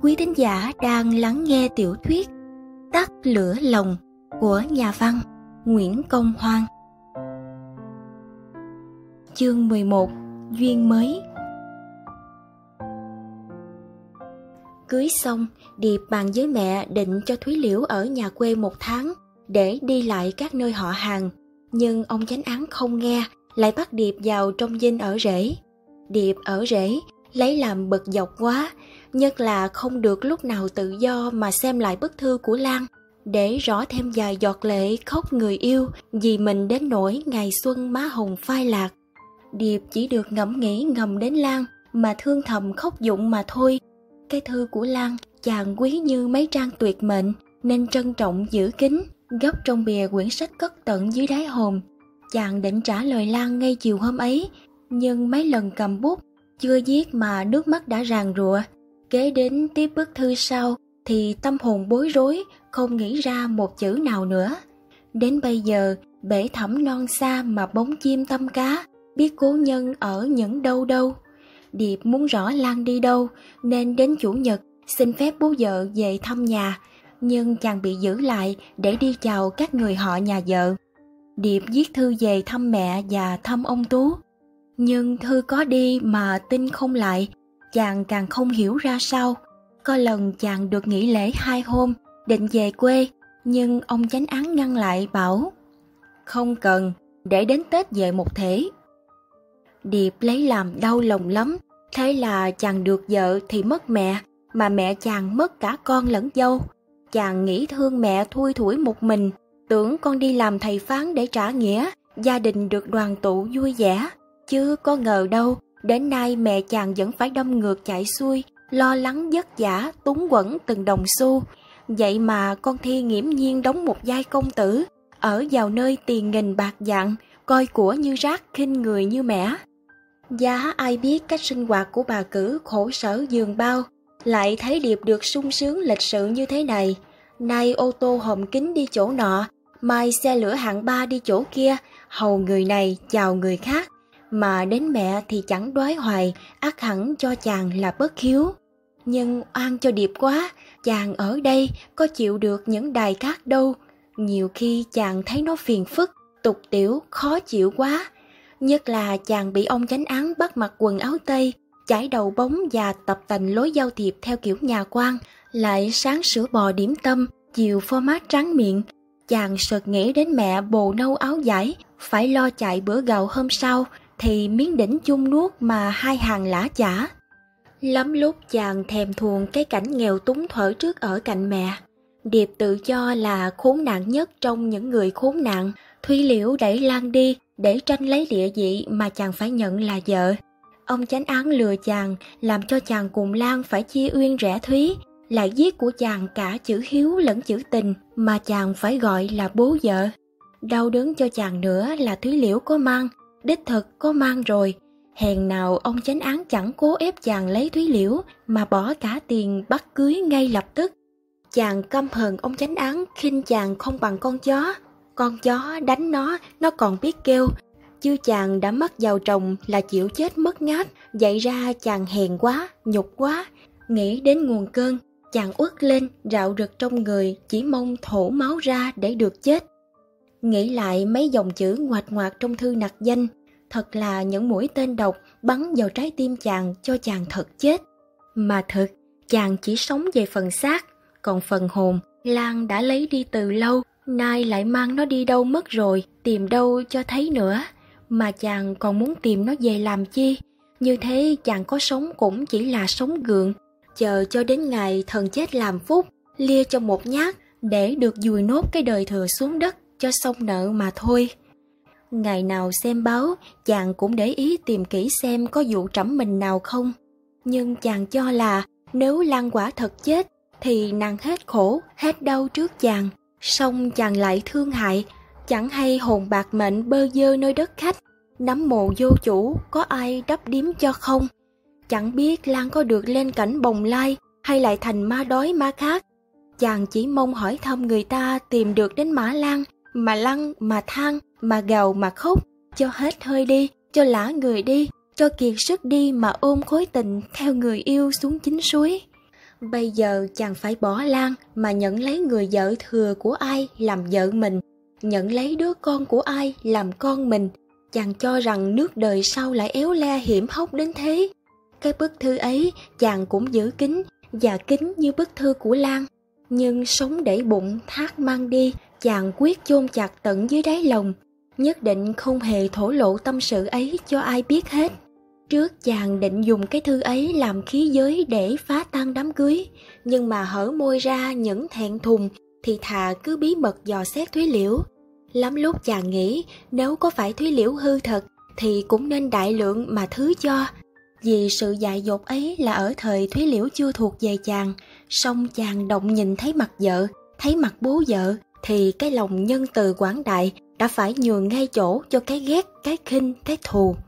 quý thính giả đang lắng nghe tiểu thuyết Tắt lửa lòng của nhà văn Nguyễn Công Hoan. Chương 11. Duyên mới. Cưới xong, Điệp bàn với mẹ định cho Thúy Liễu ở nhà quê 1 tháng để đi lại các nơi họ hàng. Nhưng ông chánh án không nghe, lại bắt Điệp vào trong dinh ở rể. Điệp ở rể lấy làm bực dọc quá, nhất là không được lúc nào tự do mà xem lại bức thư của Lan, để rõ thêm vài giọt lệ khóc người yêu vì mình đến nỗi ngày xuân má hồng phai lạc. Điệp chỉ được ngẫm nghĩ ngầm đến Lan mà thương thầm khóc dụng mà thôi. Cái thư của Lan chàng quý như mấy trang tuyệt mệnh nên trân trọng giữ kín, gấp trong bìa quyển sách cất tận dưới đáy hòm. Chàng định trả lời Lan ngay chiều hôm ấy, nhưng mấy lần cầm bút chưa viết mà nước mắt đã ràn rụa. Kế đến tiếp bức thư sau thì tâm hồn bối rối, không nghĩ ra một chữ nào nữa. Đến bây giờ bể thẳm non xa mà bóng chim tâm cá, biết cố nhân ở những đâu đâu. Điệp muốn rõ Lan đi đâu nên đến Chủ nhật xin phép bố vợ về thăm nhà, nhưng chàng bị giữ lại để đi chào các người họ nhà vợ. Điệp viết thư về thăm mẹ và thăm ông Tú, nhưng thư có đi mà tin không lại. Chàng càng không hiểu ra sao. Có lần chàng được nghỉ lễ 2 hôm định về quê, nhưng ông chánh án ngăn lại bảo không cần, để đến Tết về một thể. Điệp lấy làm đau lòng lắm. Thế là chàng được vợ thì mất mẹ, mà mẹ chàng mất cả con lẫn dâu. Chàng nghĩ thương mẹ thui thủi một mình, tưởng con đi làm thầy phán để trả nghĩa, gia đình được đoàn tụ vui vẻ. Chứ có ngờ đâu, đến nay mẹ chàng vẫn phải đâm ngược chạy xuôi, lo lắng vất vả, túng quẫn từng đồng xu. Vậy mà con Thi nghiễm nhiên đóng một vai công tử, ở vào nơi tiền nghìn bạc vạn, coi của như rác, khinh người như mẻ. Giá ai biết cách sinh hoạt của bà Cử khổ sở giường bao, lại thấy Điệp được sung sướng lịch sự như thế này. Nay ô tô hòm kính đi chỗ nọ, mai xe lửa hạng 3 đi chỗ kia, hầu người này chào người khác. Mà đến mẹ thì chẳng đoái hoài, ắt hẳn cho chàng là bất hiếu. Nhưng oan cho Điệp quá, chàng ở đây có chịu được những đài cát đâu. Nhiều khi chàng thấy nó phiền phức, tục tĩu, khó chịu quá. Nhất là chàng bị ông chánh án bắt mặc quần áo Tây, chải đầu bóng và tập tành lối giao thiệp theo kiểu nhà quan, lại sáng sữa bò điểm tâm, chiều format tráng miệng. Chàng sợt nghĩ đến mẹ bồ nâu áo vải, phải lo chạy bữa gạo hôm sau, thì miếng đỉnh chung nuốt mà 2 hàng lã chả. Lắm lúc chàng thèm thuồng cái cảnh nghèo túng thuở trước ở cạnh mẹ. Điệp tự cho là khốn nạn nhất trong những người khốn nạn. Thúy Liễu đẩy Lan đi để tranh lấy địa vị mà chàng phải nhận là vợ. Ông chánh án lừa chàng, làm cho chàng cùng Lan phải chia uyên rẽ thúy, lại viết của chàng cả chữ hiếu lẫn chữ tình mà chàng phải gọi là bố vợ. Đau đớn cho chàng nữa là Thúy Liễu có mang, đích thực có mang rồi. Hèn nào ông chánh án chẳng cố ép chàng lấy Thúy Liễu mà bỏ cả tiền bắt cưới ngay lập tức. Chàng căm hờn ông chánh án khinh chàng không bằng con chó. Con chó đánh nó còn biết kêu. Chứ chàng đã mắc vào chồng là chịu chết mất ngát. Vậy ra chàng hèn quá, nhục quá. Nghĩ đến nguồn cơn, chàng uất lên, rạo rực trong người, chỉ mong thổ máu ra để được chết. Nghĩ lại mấy dòng chữ ngoạch ngoạc trong thư nặc danh, thật là những mũi tên độc bắn vào trái tim chàng cho chàng thật chết. Mà thực, chàng chỉ sống về phần xác, còn phần hồn, Lan đã lấy đi từ lâu, nay lại mang nó đi đâu mất rồi, tìm đâu cho thấy nữa. Mà chàng còn muốn tìm nó về làm chi? Như thế chàng có sống cũng chỉ là sống gượng, chờ cho đến ngày thần chết làm phúc, lia cho một nhát để được dùi nốt cái đời thừa xuống đất cho xong nợ mà thôi. Ngày nào xem báo, chàng cũng để ý tìm kỹ xem có vụ trẫm mình nào không. Nhưng chàng cho là nếu Lan quả thật chết thì nàng hết khổ, hết đau trước chàng. Song chàng lại thương hại, chẳng hay hồn bạc mệnh bơ vơ nơi đất khách, nắm mồ vô chủ, có ai đắp điếm cho không? Chẳng biết Lan có được lên cảnh bồng lai hay lại thành ma đói ma khát. Chàng chỉ mong hỏi thăm người ta tìm được đến Mã Lan, mà lăn, mà than, mà gào, mà khóc, cho hết hơi đi, cho lả người đi, cho kiệt sức đi mà ôm khối tình theo người yêu xuống chính suối. Bây giờ chàng phải bỏ Lan mà nhận lấy người vợ thừa của ai làm vợ mình, nhận lấy đứa con của ai làm con mình. Chàng cho rằng nước đời sau lại éo le hiểm hóc đến thế. Cái bức thư ấy chàng cũng giữ kín và kín như bức thư của Lan. Nhưng sống để bụng thác mang đi, chàng quyết chôn chặt tận dưới đáy lòng, nhất định không hề thổ lộ tâm sự ấy cho ai biết hết. Trước chàng định dùng cái thư ấy làm khí giới để phá tan đám cưới, nhưng mà hở môi ra những thẹn thùng thì thà cứ bí mật dò xét Thúy Liễu. Lắm lúc chàng nghĩ nếu có phải Thúy Liễu hư thật thì cũng nên đại lượng mà thứ cho, vì sự dại dột ấy là ở thời Thúy Liễu chưa thuộc về chàng. Song chàng động nhìn thấy mặt vợ, thấy mặt bố vợ, thì cái lòng nhân từ quảng đại đã phải nhường ngay chỗ cho cái ghét, cái khinh, cái thù.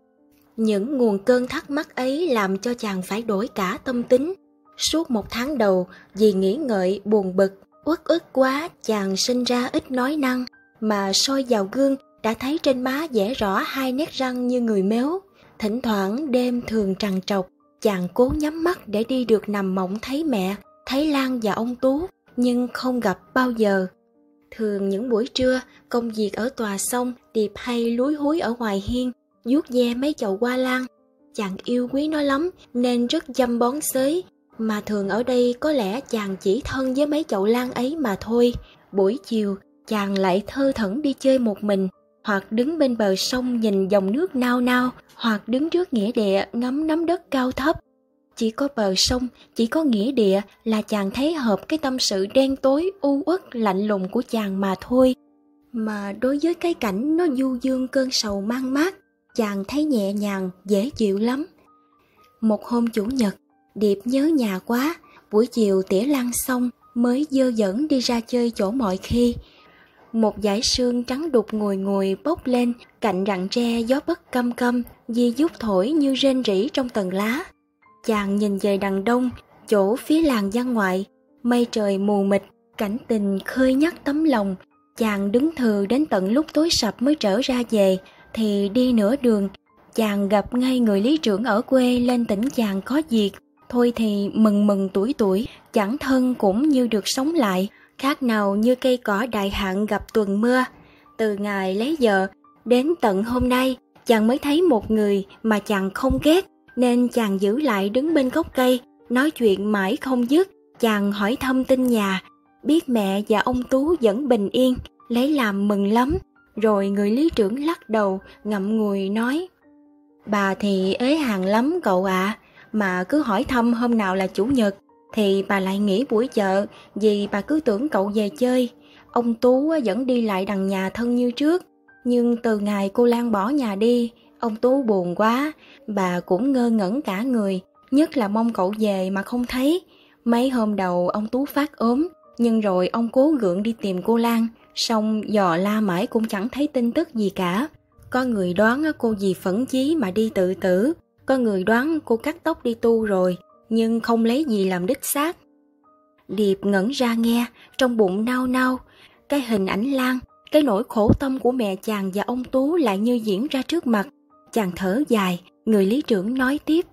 Những nguồn cơn thắc mắc ấy làm cho chàng phải đổi cả tâm tính. Suốt 1 tháng đầu, vì nghĩ ngợi buồn bực, uất ức quá, chàng sinh ra ít nói năng, mà soi vào gương đã thấy trên má vẽ rõ 2 nét răng như người méo. Thỉnh thoảng đêm thường trằn trọc, chàng cố nhắm mắt để đi được nằm mộng thấy mẹ, thấy Lan và ông Tú, nhưng không gặp bao giờ. Thường những buổi trưa, công việc ở tòa xong, Điệp hay lúi húi ở ngoài hiên, vuốt ve mấy chậu hoa lan. Chàng yêu quý nó lắm nên rất chăm bón xới, mà thường ở đây có lẽ chàng chỉ thân với mấy chậu lan ấy mà thôi. Buổi chiều, chàng lại thơ thẩn đi chơi một mình, hoặc đứng bên bờ sông nhìn dòng nước nao nao, hoặc đứng trước nghĩa địa ngắm nắm đất cao thấp. Chỉ có bờ sông, chỉ có nghĩa địa là chàng thấy hợp cái tâm sự đen tối, u uất, lạnh lùng của chàng mà thôi. Mà đối với cái cảnh nó du dương cơn sầu mang mát, chàng thấy nhẹ nhàng, dễ chịu lắm. Một hôm chủ nhật, Điệp nhớ nhà quá, buổi chiều tỉa lan xong mới dơ dẫm đi ra chơi chỗ mọi khi. Một dải sương trắng đục ngùi ngùi bốc lên cạnh rặng tre, gió bất căm căm, di dút thổi như rên rỉ trong tầng lá. Chàng nhìn về đằng đông, chỗ phía làng văn ngoại, mây trời mù mịt, cảnh tình khơi nhắc tấm lòng. Chàng đứng thừ đến tận lúc tối sập mới trở ra về, thì đi nửa đường, chàng gặp ngay người lý trưởng ở quê lên tỉnh chàng có việc. Thôi thì mừng mừng tuổi tuổi, chẳng thân cũng như được sống lại, khác nào như cây cỏ đại hạn gặp tuần mưa. Từ ngày lấy vợ đến tận hôm nay, chàng mới thấy một người mà chàng không ghét, nên chàng giữ lại đứng bên gốc cây, nói chuyện mãi không dứt. Chàng hỏi thăm tin nhà, biết mẹ và ông Tú vẫn bình yên, lấy làm mừng lắm. Rồi người lý trưởng lắc đầu, ngậm ngùi nói: "Bà thì ế hàng lắm cậu ạ, mà cứ hỏi thăm hôm nào là chủ nhật thì bà lại nghỉ buổi chợ, vì bà cứ tưởng cậu về chơi. Ông Tú vẫn đi lại đằng nhà thân như trước, nhưng từ ngày cô Lan bỏ nhà đi, ông Tú buồn quá, bà cũng ngơ ngẩn cả người, nhất là mong cậu về mà không thấy. Mấy hôm đầu ông Tú phát ốm, nhưng rồi ông cố gượng đi tìm cô Lan, xong dò la mãi cũng chẳng thấy tin tức gì cả. Có người đoán cô vì phẫn chí mà đi tự tử, có người đoán cô cắt tóc đi tu rồi, nhưng không lấy gì làm đích xác." Điệp ngẩn ra nghe, trong bụng nao nao. Cái hình ảnh Lan, cái nỗi khổ tâm của mẹ chàng và ông Tú lại như diễn ra trước mặt. Chàng thở dài, người lý trưởng nói tiếp: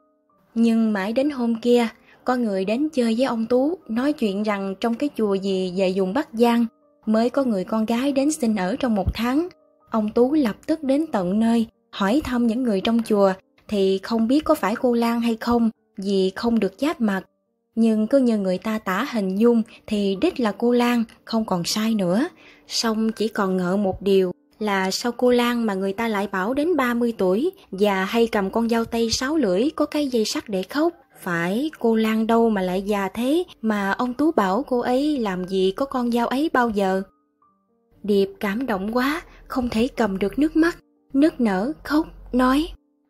"Nhưng mãi đến hôm kia, có người đến chơi với ông Tú, nói chuyện rằng trong cái chùa gì về vùng Bắc Giang mới có người con gái đến xin ở trong 1 tháng. Ông Tú lập tức đến tận nơi, hỏi thăm những người trong chùa, thì không biết có phải cô Lan hay không, vì không được giáp mặt. Nhưng cứ như người ta tả hình dung thì đích là cô Lan, không còn sai nữa. Song chỉ còn ngợ một điều là sao cô Lan mà người ta lại bảo đến 30 tuổi và hay cầm con dao tây 6 lưỡi có cái dây sắt để khóc. Phải cô Lan đâu mà lại già thế mà ông Tú bảo cô ấy làm gì có con dao ấy bao giờ." Điệp cảm động quá, không thể cầm được nước mắt, nức nở khóc, nói: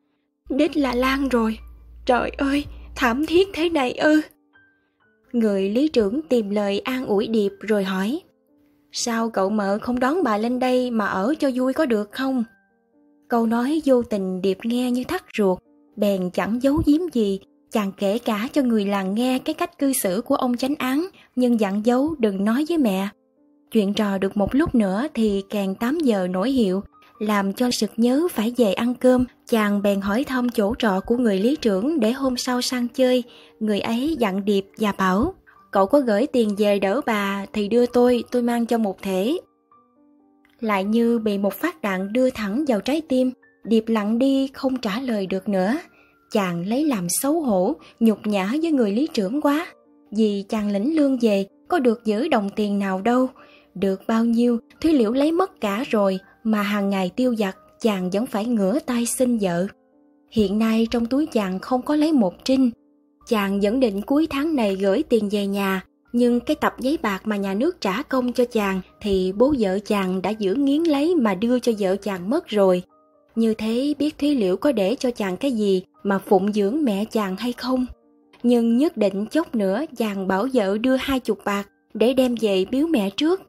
"Đích là Lan rồi, trời ơi, thảm thiết thế này ư?" Người lý trưởng tìm lời an ủi Điệp rồi hỏi: "Sao cậu mợ không đón bà lên đây mà ở cho vui có được không?" Câu nói vô tình Điệp nghe như thắt ruột, bèn chẳng giấu giếm gì. Chàng kể cả cho người làng nghe cái cách cư xử của ông chánh án, nhưng dặn giấu đừng nói với mẹ. Chuyện trò được một lúc nữa thì càng 8 giờ nổi hiệu làm cho sực nhớ phải về ăn cơm. Chàng bèn hỏi thăm chỗ trọ của người lý trưởng để hôm sau sang chơi. Người ấy dặn Điệp và bảo: cậu có gửi tiền về đỡ bà thì đưa tôi mang cho một thể. Lại như bị một phát đạn đưa thẳng vào trái tim, Điệp lặng đi không trả lời được nữa. Chàng lấy làm xấu hổ, nhục nhã với người lý trưởng quá. Vì chàng lĩnh lương về, có được giữ đồng tiền nào đâu. Được bao nhiêu, Thúy Liễu lấy mất cả rồi, mà hàng ngày tiêu vặt, chàng vẫn phải ngửa tay xin vợ. Hiện nay trong túi chàng không có lấy một trinh. Chàng vẫn định cuối tháng này gửi tiền về nhà, nhưng cái tập giấy bạc mà nhà nước trả công cho chàng thì bố vợ chàng đã giữ nghiến lấy mà đưa cho vợ chàng mất rồi. Như thế biết Thúy Liễu có để cho chàng cái gì mà phụng dưỡng mẹ chàng hay không. Nhưng nhất định chốc nữa chàng bảo vợ đưa 20 bạc để đem về biếu mẹ trước.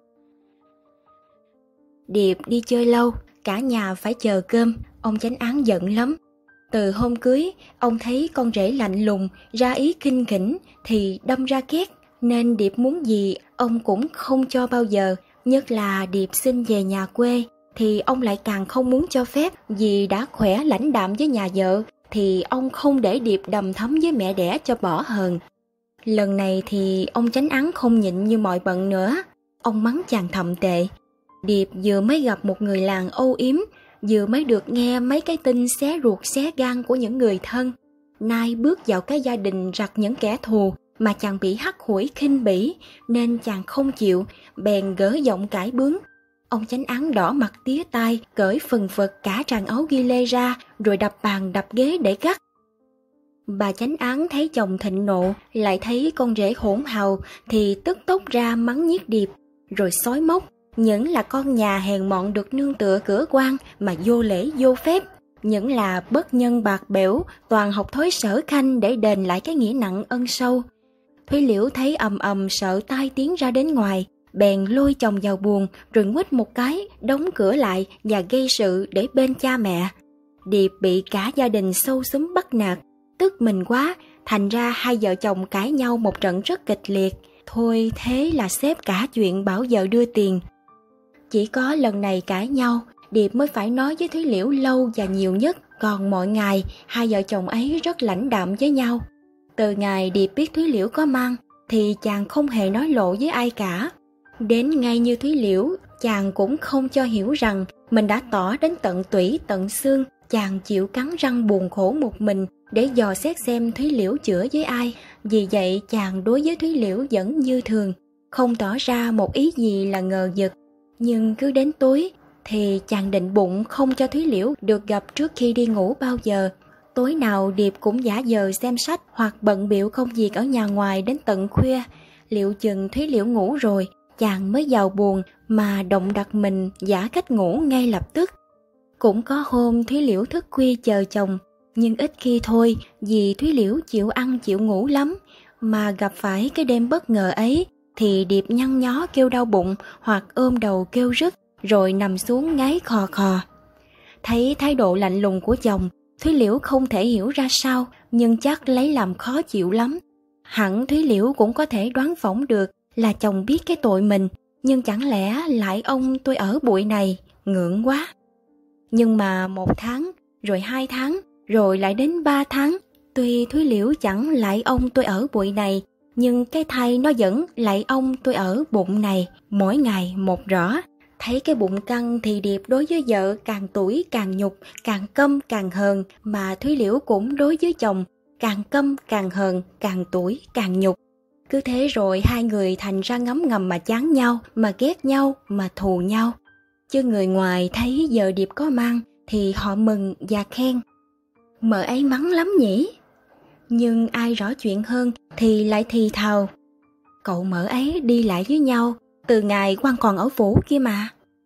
Điệp đi chơi lâu, cả nhà phải chờ cơm, ông chánh án giận lắm. Từ hôm cưới, ông thấy con rể lạnh lùng, ra ý khinh khỉnh thì đâm ra ghét, nên Điệp muốn gì ông cũng không cho bao giờ. Nhất là Điệp xin về nhà quê thì ông lại càng không muốn cho phép, vì đã khỏe lãnh đạm với nhà vợ thì ông không để Điệp đầm thấm với mẹ đẻ cho bỏ hờn. Lần này thì ông chánh án không nhịn như mọi bận nữa, ông mắng chàng thậm tệ. Điệp vừa mới gặp một người làng âu yếm, vừa mới được nghe mấy cái tin xé ruột xé gan của những người thân. Nay bước vào cái gia đình rặt những kẻ thù mà chàng bị hắt hủi khinh bỉ, nên chàng không chịu, bèn gỡ giọng cãi bướng. Ông chánh án đỏ mặt tía tai, cởi phần phật cả tràng áo ghi lê ra, rồi đập bàn đập ghế để gắt. Bà chánh án thấy chồng thịnh nộ, lại thấy con rể hỗn hào thì tức tốc ra mắng nhiếc Điệp, rồi xói móc. Những là con nhà hèn mọn được nương tựa cửa quan mà vô lễ vô phép, những là bất nhân bạc bẽo, toàn học thói sở khanh để đền lại cái nghĩa nặng ân sâu. Thúy Liễu thấy ầm ầm sợ tai tiếng ra đến ngoài, bèn lôi chồng vào buồng rồi nguýt một cái, đóng cửa lại và gây sự để bên cha mẹ. Điệp bị cả gia đình sâu xúm bắt nạt, tức mình quá, thành ra hai vợ chồng cãi nhau một trận rất kịch liệt. Thôi thế là xếp cả chuyện bảo vợ đưa tiền. Chỉ có lần này cãi nhau, Điệp mới phải nói với Thúy Liễu lâu và nhiều nhất, còn mọi ngày hai vợ chồng ấy rất lãnh đạm với nhau. Từ ngày Điệp biết Thúy Liễu có mang thì chàng không hề nói lộ với ai cả. Đến ngay như Thúy Liễu, chàng cũng không cho hiểu rằng mình đã tỏ đến tận tủy tận xương. Chàng chịu cắn răng buồn khổ một mình để dò xét xem Thúy Liễu chữa với ai. Vì vậy chàng đối với Thúy Liễu vẫn như thường, không tỏ ra một ý gì là ngờ vực. Nhưng cứ đến tối thì chàng định bụng không cho Thúy Liễu được gặp trước khi đi ngủ bao giờ. Tối nào Điệp cũng giả vờ xem sách hoặc bận bịu công việc ở nhà ngoài đến tận khuya. Liệu chừng Thúy Liễu ngủ rồi, chàng mới vào buồng mà động đặt mình giả cách ngủ ngay lập tức. Cũng có hôm Thúy Liễu thức khuya chờ chồng, nhưng ít khi thôi, vì Thúy Liễu chịu ăn chịu ngủ lắm. Mà gặp phải cái đêm bất ngờ ấy thì Điệp nhăn nhó kêu đau bụng hoặc ôm đầu kêu rứt, rồi nằm xuống ngáy khò khò. Thấy thái độ lạnh lùng của chồng, Thúy Liễu không thể hiểu ra sao, nhưng chắc lấy làm khó chịu lắm. Hẳn Thúy Liễu cũng có thể đoán phỏng được là chồng biết cái tội mình, nhưng chẳng lẽ lại ông tôi ở bụi này, ngượng quá. Nhưng mà 1 tháng, rồi 2 tháng, rồi lại đến 3 tháng, tuy Thúy Liễu chẳng lại ông tôi ở bụi này, nhưng cái thai nó vẫn lại ông tôi ở bụng này, mỗi ngày một rõ. Thấy cái bụng căng thì Điệp đối với vợ càng tủi càng nhục, càng căm càng hờn, mà Thúy Liễu cũng đối với chồng càng căm càng hờn, càng tủi càng nhục. Cứ thế rồi hai người thành ra ngấm ngầm mà chán nhau, mà ghét nhau, mà thù nhau. Chứ người ngoài thấy vợ Điệp có mang thì họ mừng và khen. Mợ ấy mắng lắm nhỉ? Nhưng ai rõ chuyện hơn thì lại thì thào: cậu mợ ấy đi lại với nhau từ ngày quan còn ở phủ kia mà.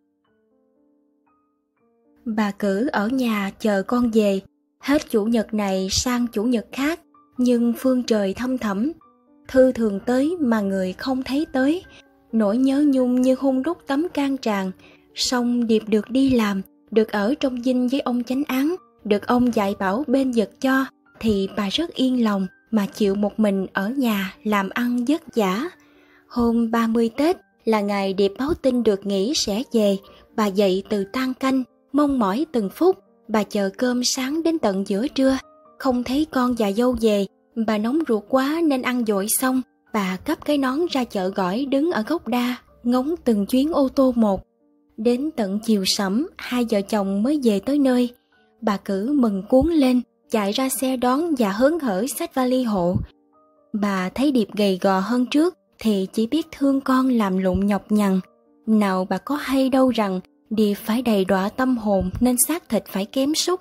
Bà cử ở nhà chờ con về, hết chủ nhật này sang chủ nhật khác, nhưng phương trời thăm thẳm. Thư thường tới mà người không thấy tới, nỗi nhớ nhung như hun đúc tấm can tràn. Xong Điệp được đi làm, được ở trong dinh với ông chánh án, được ông dạy bảo bên giật cho, thì bà rất yên lòng mà chịu một mình ở nhà làm ăn vất vả. Hôm 30 Tết là ngày Điệp báo tin được nghỉ sẽ về, bà dậy từ tan canh, mong mỏi từng phút. Bà chờ cơm sáng đến tận giữa trưa, không thấy con già dâu về. Bà nóng ruột quá nên ăn dội xong, bà cắp cái nón ra chợ gỏi đứng ở gốc đa, ngóng từng chuyến ô tô một. Đến tận chiều sẩm, hai vợ chồng mới về tới nơi. Bà Cử mừng cuống lên, chạy ra xe đón và hớn hở xách vali hộ. Bà thấy Điệp gầy gò hơn trước thì chỉ biết thương con làm lụng nhọc nhằn. Nào bà có hay đâu rằng Điệp phải đầy đọa tâm hồn nên xác thịt phải kém sút.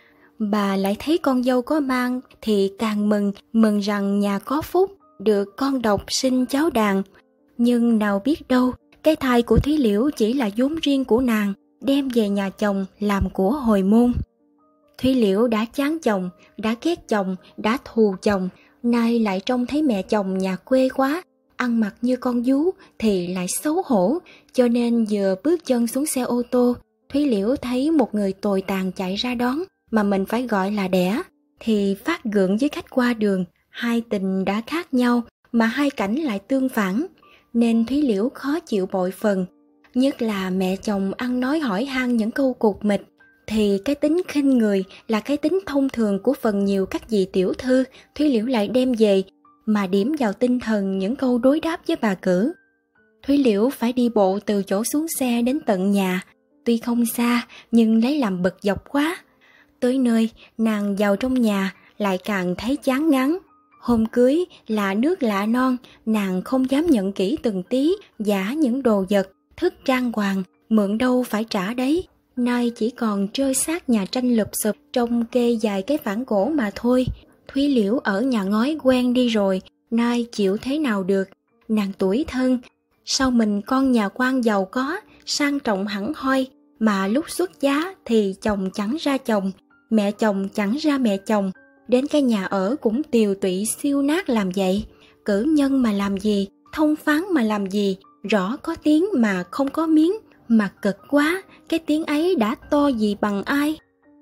Bà lại thấy con dâu có mang thì càng mừng rằng nhà có phúc, được con độc sinh cháu đàn. Nhưng nào biết đâu, cái thai của Thúy Liễu chỉ là vốn riêng của nàng, đem về nhà chồng làm của hồi môn. Thúy Liễu đã chán chồng, đã ghét chồng, đã thù chồng, nay lại trông thấy mẹ chồng nhà quê quá, ăn mặc như con vú thì lại xấu hổ, cho nên vừa bước chân xuống xe ô tô, Thúy Liễu thấy một người tồi tàn chạy ra đón, mà mình phải gọi là đẻ, thì phát gượng với khách qua đường. Hai tình đã khác nhau mà hai cảnh lại tương phản, nên Thúy Liễu khó chịu bội phần. Nhất là mẹ chồng ăn nói hỏi han những câu cục mịch, thì cái tính khinh người là cái tính thông thường của phần nhiều các vị tiểu thư, Thúy Liễu lại đem về mà điểm vào tinh thần những câu đối đáp với bà Cử. Thúy Liễu phải đi bộ từ chỗ xuống xe đến tận nhà, tuy không xa nhưng lấy làm bực dọc quá. Tới nơi, nàng vào trong nhà lại càng thấy chán ngán. Hôm cưới là nước lạ non, nàng không dám nhận kỹ từng tí, giả những đồ vật, thức trang hoàng, mượn đâu phải trả đấy. Nay chỉ còn trơ xác nhà tranh lụp xụp trong kê dài cái phản gỗ mà thôi. Thúy Liễu ở nhà ngói quen đi rồi, nay chịu thế nào được. Nàng tủi thân, sao mình con nhà quan giàu có, sang trọng hẳn hoi, mà lúc xuất giá thì chồng chẳng ra chồng, mẹ chồng chẳng ra mẹ chồng, đến cái nhà ở cũng tiều tụy siêu nát làm vậy. Cử nhân mà làm gì, thông phán mà làm gì, rõ có tiếng mà không có miếng, mặt cực quá, cái tiếng ấy đã to gì bằng ai.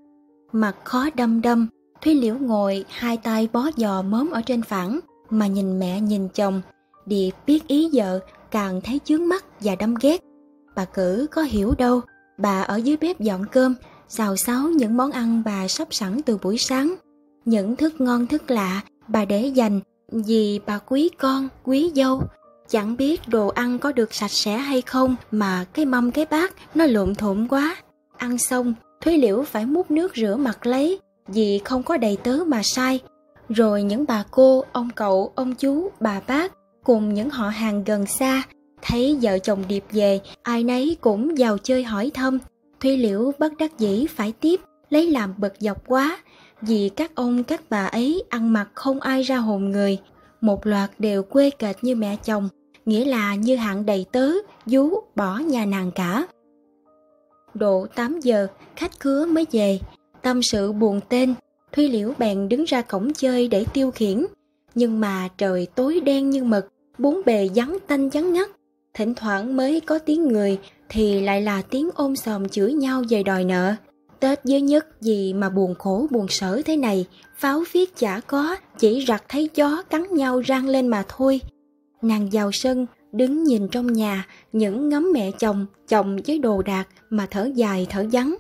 Mặt khó đăm đăm, Thúy Liễu ngồi hai tay bó giò mớm ở trên phản, mà nhìn mẹ nhìn chồng. Điệp biết ý vợ, càng thấy chướng mắt và đâm ghét. Bà Cử có hiểu đâu, bà ở dưới bếp dọn cơm, xào xáo những món ăn bà sắp sẵn từ buổi sáng. Những thức ngon thức lạ bà để dành vì bà quý con, quý dâu. Chẳng biết đồ ăn có được sạch sẽ hay không mà cái mâm cái bát nó lộn thộn quá. Ăn xong, Thúy Liễu phải múc nước rửa mặt lấy, vì không có đầy tớ mà sai. Rồi những bà cô, ông cậu, ông chú, bà bác cùng những họ hàng gần xa thấy vợ chồng Điệp về, ai nấy cũng vào chơi hỏi thăm. Thúy Liễu bất đắc dĩ phải tiếp, lấy làm bực dọc quá, vì các ông các bà ấy ăn mặc không ai ra hồn người, một loạt đều quê kệch như mẹ chồng, nghĩa là như hạng đầy tớ, vú bỏ nhà nàng cả. Độ 8 giờ, khách khứa mới về, tâm sự buồn tên, Thúy Liễu bèn đứng ra cổng chơi để tiêu khiển. Nhưng mà trời tối đen như mực, bốn bề vắng tanh vắng ngắt, thỉnh thoảng mới có tiếng người thì lại là tiếng ôm sòm chửi nhau về đòi nợ. Tết với Nhất gì mà buồn khổ buồn sở thế này, pháo phiết chả có, chỉ rặt thấy chó cắn nhau rang lên mà thôi. Nàng vào sân, đứng nhìn trong nhà, những ngắm mẹ chồng, chồng với đồ đạc mà thở dài thở vắng.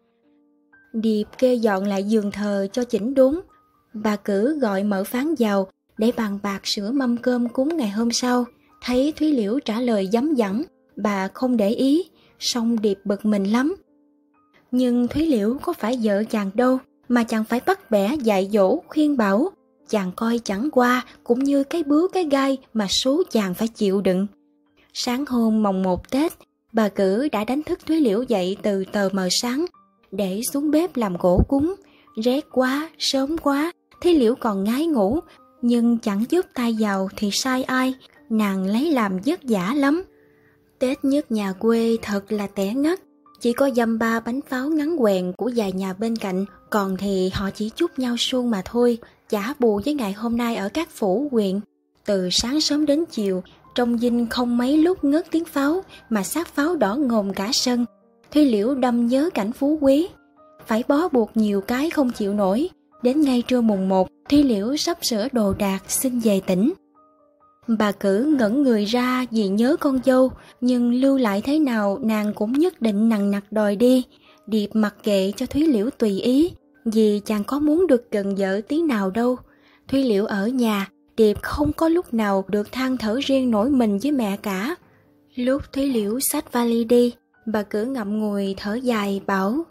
Điệp kê dọn lại giường thờ cho chỉnh đốn. Bà Cử gọi Mợ Phán vào để bàn bạc sửa mâm cơm cúng ngày hôm sau. Thấy Thúy Liễu trả lời vấm vẳng, bà không để ý, song Điệp bực mình lắm. Nhưng Thúy Liễu có phải vợ chàng đâu mà chàng phải bắt bẻ dạy dỗ khuyên bảo. Chàng coi chẳng qua cũng như cái bướu cái gai mà số chàng phải chịu đựng. Sáng hôm mồng 1 Tết, bà Cử đã đánh thức Thúy Liễu dậy từ tờ mờ sáng để xuống bếp làm gỗ cúng. Rét quá, sớm quá, Thúy Liễu còn ngái ngủ, nhưng chẳng giúp tay vào thì sai ai, nàng lấy làm vất vả lắm. Tết Nhất nhà quê thật là tẻ ngắt, chỉ có dăm ba bánh pháo ngắn quèn của vài nhà bên cạnh, còn thì họ chỉ chúc nhau suông mà thôi, chả bù với ngày hôm nay ở các phủ huyện. Từ sáng sớm đến chiều, trong dinh không mấy lúc ngớt tiếng pháo, mà xác pháo đỏ ngòm cả sân. Thúy Liễu đâm nhớ cảnh phú quý, phải bó buộc nhiều cái không chịu nổi. Đến ngay trưa mùng 1, Thúy Liễu sắp sửa đồ đạc xin về tỉnh. Bà Cử ngẩn người ra vì nhớ con dâu, nhưng lưu lại thế nào nàng cũng nhất định nằng nặc đòi đi. Điệp mặc kệ cho Thúy Liễu tùy ý, vì chàng có muốn được gần vợ tí nào đâu. Thúy Liễu ở nhà, Điệp không có lúc nào được than thở riêng nổi mình với mẹ cả. Lúc Thúy Liễu xách vali đi, bà cứ ngậm ngùi thở dài bảo: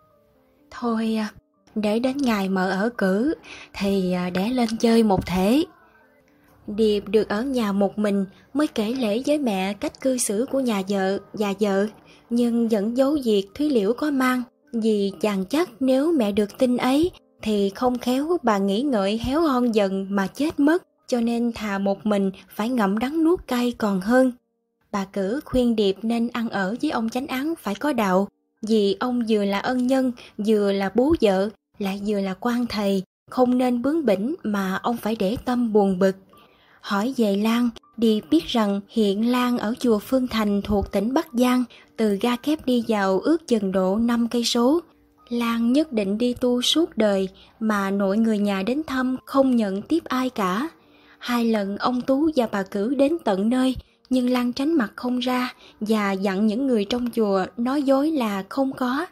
Thôi, để đến ngày mợ ở cử thì để lên chơi một thể. Điệp được ở nhà một mình mới kể lể với mẹ cách cư xử của nhà vợ và vợ, nhưng vẫn giấu việc Thúy Liễu có mang, vì chàng chắc nếu mẹ được tin ấy thì không khéo bà nghĩ ngợi héo hon dần mà chết mất, cho nên thà một mình phải ngậm đắng nuốt cay còn hơn. Bà cử khuyên Điệp nên ăn ở với ông chánh án phải có đạo, vì ông vừa là ân nhân, vừa là bố vợ, lại vừa là quan thầy, không nên bướng bỉnh mà ông phải để tâm buồn bực. Hỏi về Lan, Điệp biết rằng hiện Lan ở chùa Phương Thành thuộc tỉnh Bắc Giang, từ ga kép đi vào ước chừng độ 5 cây số. Lan nhất định đi tu suốt đời, mà nội người nhà đến thăm không nhận tiếp ai cả. 2 lần ông Tú và bà Cử đến tận nơi, nhưng Lan tránh mặt không ra và dặn những người trong chùa nói dối là không có.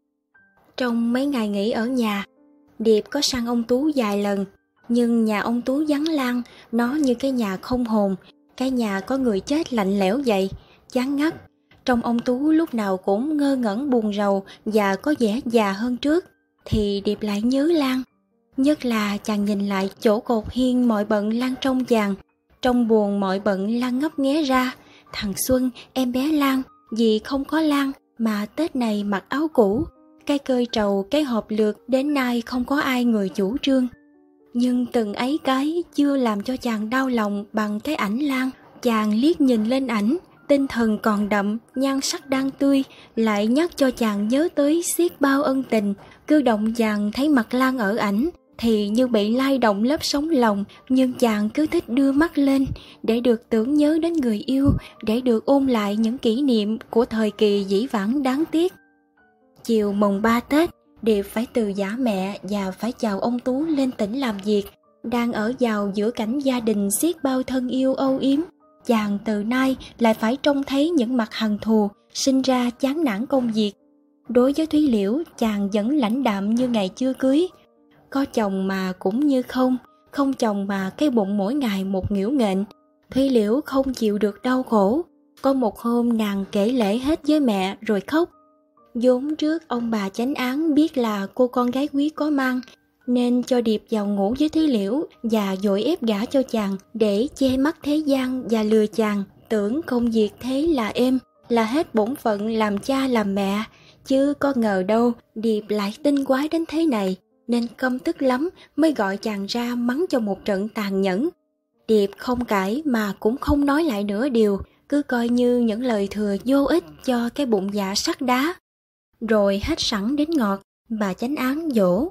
Trong mấy ngày nghỉ ở nhà, Điệp có sang ông Tú vài lần, nhưng nhà ông Tú vắng Lan, nó như cái nhà không hồn, cái nhà có người chết lạnh lẽo vậy, chán ngắt. Trong ông Tú lúc nào cũng ngơ ngẩn buồn rầu và có vẻ già hơn trước, thì Điệp lại nhớ Lan. Nhất là chàng nhìn lại chỗ cột hiên mọi bận Lan trong chàng. Trong buồn mọi bận Lan ngấp nghé ra: thằng Xuân, em bé Lan, vì không có Lan mà Tết này mặc áo cũ. Cái cơi trầu, cái hộp lược đến nay không có ai người chủ trương. Nhưng từng ấy cái chưa làm cho chàng đau lòng bằng cái ảnh Lan. Chàng liếc nhìn lên ảnh, tinh thần còn đậm, nhan sắc đang tươi, lại nhắc cho chàng nhớ tới xiết bao ân tình. Cứ động chàng thấy mặt Lan ở ảnh thì như bị lay động lớp sóng lòng, nhưng chàng cứ thích đưa mắt lên để được tưởng nhớ đến người yêu, để được ôn lại những kỷ niệm của thời kỳ dĩ vãng đáng tiếc. Chiều mùng 3 Tết, Điệp phải từ giã mẹ và phải chào ông Tú lên tỉnh làm việc. Đang ở vào giữa cảnh gia đình xiết bao thân yêu âu yếm, chàng từ nay lại phải trông thấy những mặt hằn thù, sinh ra chán nản công việc. Đối với Thúy Liễu, chàng vẫn lãnh đạm như ngày chưa cưới. Có chồng mà cũng như không, không chồng mà cái bụng mỗi ngày một nghĩu nghện. Thúy Liễu không chịu được đau khổ. Có một hôm nàng kể lể hết với mẹ rồi khóc. Vốn trước ông bà chánh án biết là cô con gái quý có mang, nên cho Điệp vào ngủ với Thúy Liễu và vội ép gả cho chàng để che mắt thế gian và lừa chàng tưởng công việc thế là êm, là hết bổn phận làm cha làm mẹ. Chứ có ngờ đâu Điệp lại tinh quái đến thế này, nên căm tức lắm mới gọi chàng ra mắng cho một trận tàn nhẫn. Điệp không cãi mà cũng không nói lại nửa điều, cứ coi như những lời thừa vô ích cho cái bụng dạ sắt đá. Rồi hết sẵn đến ngọt, bà chánh án dỗ: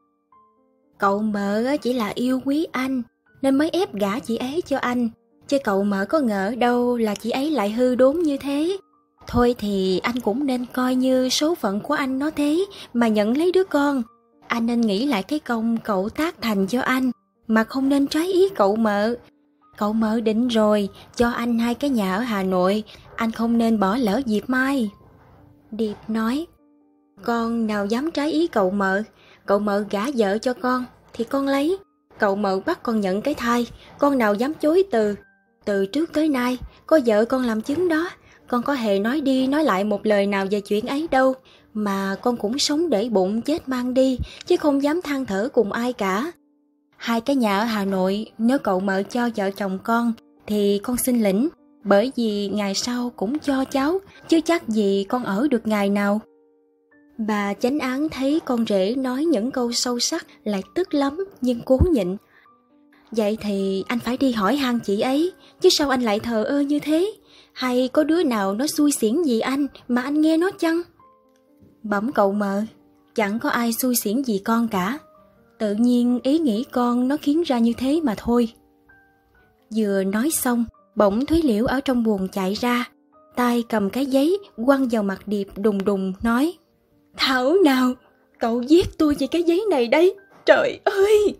cậu mợ chỉ là yêu quý anh nên mới ép gả chị ấy cho anh, chứ cậu mợ có ngờ đâu là chị ấy lại hư đốn như thế. Thôi thì anh cũng nên coi như số phận của anh nó thế mà nhận lấy đứa con. Anh nên nghĩ lại cái công cậu tác thành cho anh, mà không nên trái ý cậu mợ. Cậu mợ định rồi, cho anh 2 cái nhà ở Hà Nội, anh không nên bỏ lỡ dịp mai. Điệp nói: con nào dám trái ý cậu mợ gả vợ cho con thì con lấy. Cậu mợ bắt con nhận cái thai, con nào dám chối từ. Từ trước tới nay, có vợ con làm chứng đó, con có hề nói đi nói lại một lời nào về chuyện ấy đâu. Mà con cũng sống để bụng chết mang đi, chứ không dám than thở cùng ai cả. 2 cái nhà ở Hà Nội, nếu cậu mợ cho vợ chồng con thì con xin lĩnh, bởi vì ngày sau cũng cho cháu, chứ chắc gì con ở được ngày nào. Bà chánh án thấy con rể nói những câu sâu sắc lại tức lắm, nhưng cố nhịn. Vậy thì anh phải đi hỏi han chị ấy, chứ sao anh lại thờ ơ như thế? Hay có đứa nào nó xui xỉn gì anh mà anh nghe nó chăng? Bẩm cậu mợ, chẳng có ai xui xỉn gì con cả. Tự nhiên ý nghĩ con nó khiến ra như thế mà thôi. Vừa nói xong, bỗng Thúy Liễu ở trong buồng chạy ra, tay cầm cái giấy quăng vào mặt Điệp đùng đùng nói: thảo nào, cậu giết tôi vì cái giấy này đấy, trời ơi!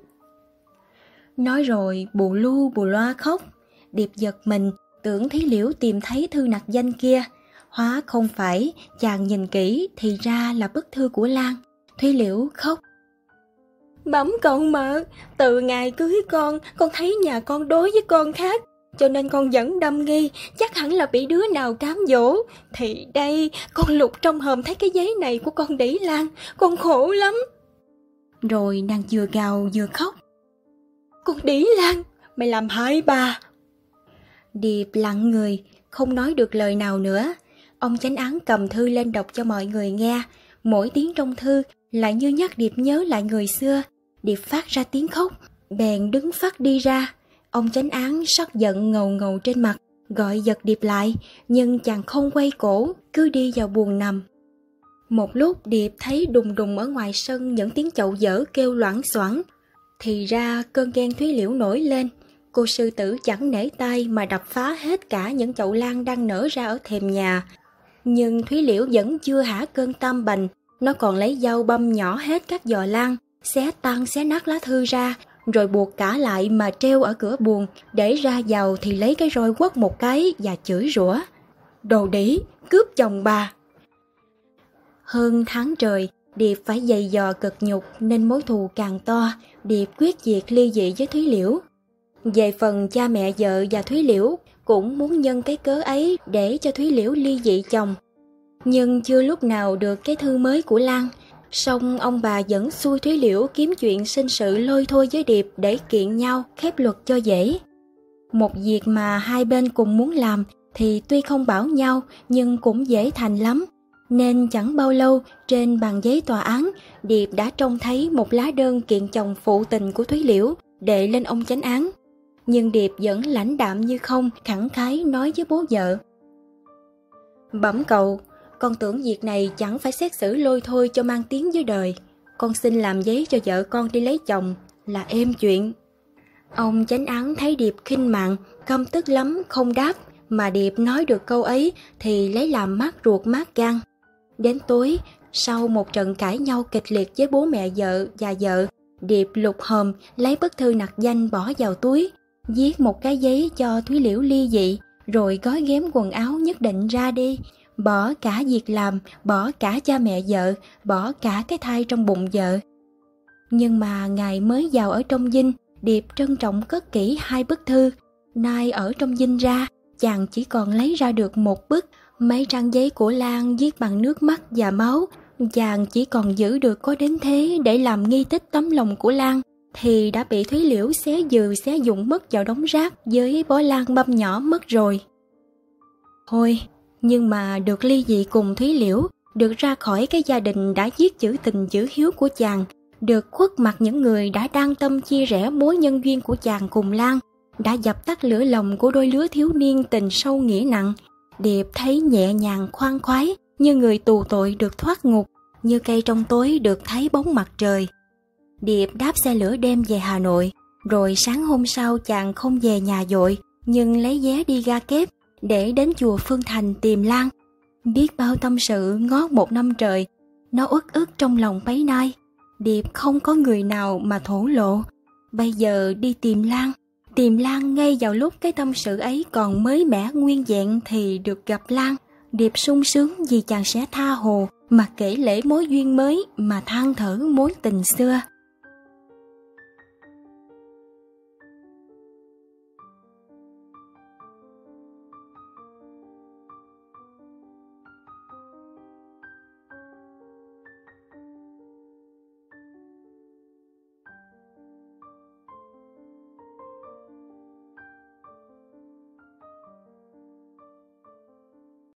Nói rồi bù lu bù loa khóc. Điệp giật mình, tưởng Thúy Liễu tìm thấy thư nặc danh kia. Hóa không phải, chàng nhìn kỹ thì ra là bức thư của Lan. Thúy Liễu khóc. Bẩm cậu mợ, từ ngày cưới con thấy nhà con đối với con khác, cho nên con vẫn đâm nghi, chắc hẳn là bị đứa nào cám dỗ. Thì đây, con lục trong hòm thấy cái giấy này của con đĩ Lan, con khổ lắm. Rồi nàng vừa gào vừa khóc. Con đĩ Lan, mày làm hại bà. Điệp lặng người, không nói được lời nào nữa. Ông chánh án cầm thư lên đọc cho mọi người nghe. Mỗi tiếng trong thư lại như nhắc Điệp nhớ lại người xưa. Điệp phát ra tiếng khóc, bèn đứng phắt đi ra. Ông chánh án sắc giận ngầu ngầu trên mặt, gọi giật Điệp lại, nhưng chàng không quay cổ, cứ đi vào buồng nằm. Một lúc Điệp thấy đùng đùng ở ngoài sân những tiếng chậu dở kêu loảng xoảng. Thì ra cơn ghen Thúy Liễu nổi lên. Cô sư tử chẳng nể tay mà đập phá hết cả những chậu lan đang nở ra ở thềm nhà. Nhưng Thúy Liễu vẫn chưa hả cơn tam bành, nó còn lấy dao băm nhỏ hết các giò lan, xé tan xé nát lá thư ra, rồi buộc cả lại mà treo ở cửa buồng, để ra vào thì lấy cái roi quất một cái và chửi rủa. Đồ đĩ, cướp chồng bà. Hơn tháng trời, Điệp phải dày dò cực nhục nên mối thù càng to. Điệp quyết diệt ly dị với Thúy Liễu. Về phần cha mẹ vợ và Thúy Liễu cũng muốn nhân cái cớ ấy để cho Thúy Liễu ly dị chồng. Nhưng chưa lúc nào được cái thư mới của Lan. Song ông bà vẫn xui Thúy Liễu kiếm chuyện sinh sự lôi thôi với Điệp để kiện nhau khép luật cho dễ. Một việc mà hai bên cùng muốn làm thì tuy không bảo nhau nhưng cũng dễ thành lắm. Nên chẳng bao lâu, trên bàn giấy tòa án, Điệp đã trông thấy một lá đơn kiện chồng phụ tình của Thúy Liễu đệ lên ông chánh án. Nhưng Điệp vẫn lãnh đạm như không, khẳng khái nói với bố vợ. Bẩm cậu, con tưởng việc này chẳng phải xét xử lôi thôi cho mang tiếng với đời. Con xin làm giấy cho vợ con đi lấy chồng là êm chuyện. Ông chánh án thấy Điệp khinh mạn, căm tức lắm không đáp, mà Điệp nói được câu ấy thì lấy làm mát ruột mát gan. Đến tối, sau một trận cãi nhau kịch liệt với bố mẹ vợ và vợ, Điệp lục hòm lấy bức thư nặc danh bỏ vào túi, viết một cái giấy cho Thúy Liễu ly dị, rồi gói ghém quần áo nhất định ra đi, bỏ cả việc làm, bỏ cả cha mẹ vợ, bỏ cả cái thai trong bụng vợ. Nhưng mà ngày mới vào ở trong dinh, Điệp trân trọng cất kỹ hai bức thư. Nay ở trong dinh ra, chàng chỉ còn lấy ra được một bức. Mấy trang giấy của Lan viết bằng nước mắt và máu, chàng chỉ còn giữ được có đến thế để làm nghi tích tấm lòng của Lan, thì đã bị Thúy Liễu xé dừ xé dụng mất vào đống rác với bó lan băm nhỏ mất rồi. Thôi, nhưng mà được ly dị cùng Thúy Liễu, được ra khỏi cái gia đình đã giết chữ tình chữ hiếu của chàng, được khuất mặt những người đã đang tâm chia rẽ mối nhân duyên của chàng cùng Lan, đã dập tắt lửa lòng của đôi lứa thiếu niên tình sâu nghĩa nặng, Điệp thấy nhẹ nhàng khoan khoái, như người tù tội được thoát ngục, như cây trong tối được thấy bóng mặt trời. Điệp đáp xe lửa đem về Hà Nội, rồi sáng hôm sau chàng không về nhà vội, nhưng lấy vé đi ga kép để đến chùa Phương Thành tìm Lan. Biết bao tâm sự ngót một năm trời, nó uất ức trong lòng bấy nay. Điệp không có người nào mà thổ lộ. Bây giờ đi tìm Lan ngay vào lúc cái tâm sự ấy còn mới mẻ nguyên vẹn thì được gặp Lan. Điệp sung sướng vì chàng sẽ tha hồ mà kể lễ mối duyên mới, mà than thở mối tình xưa.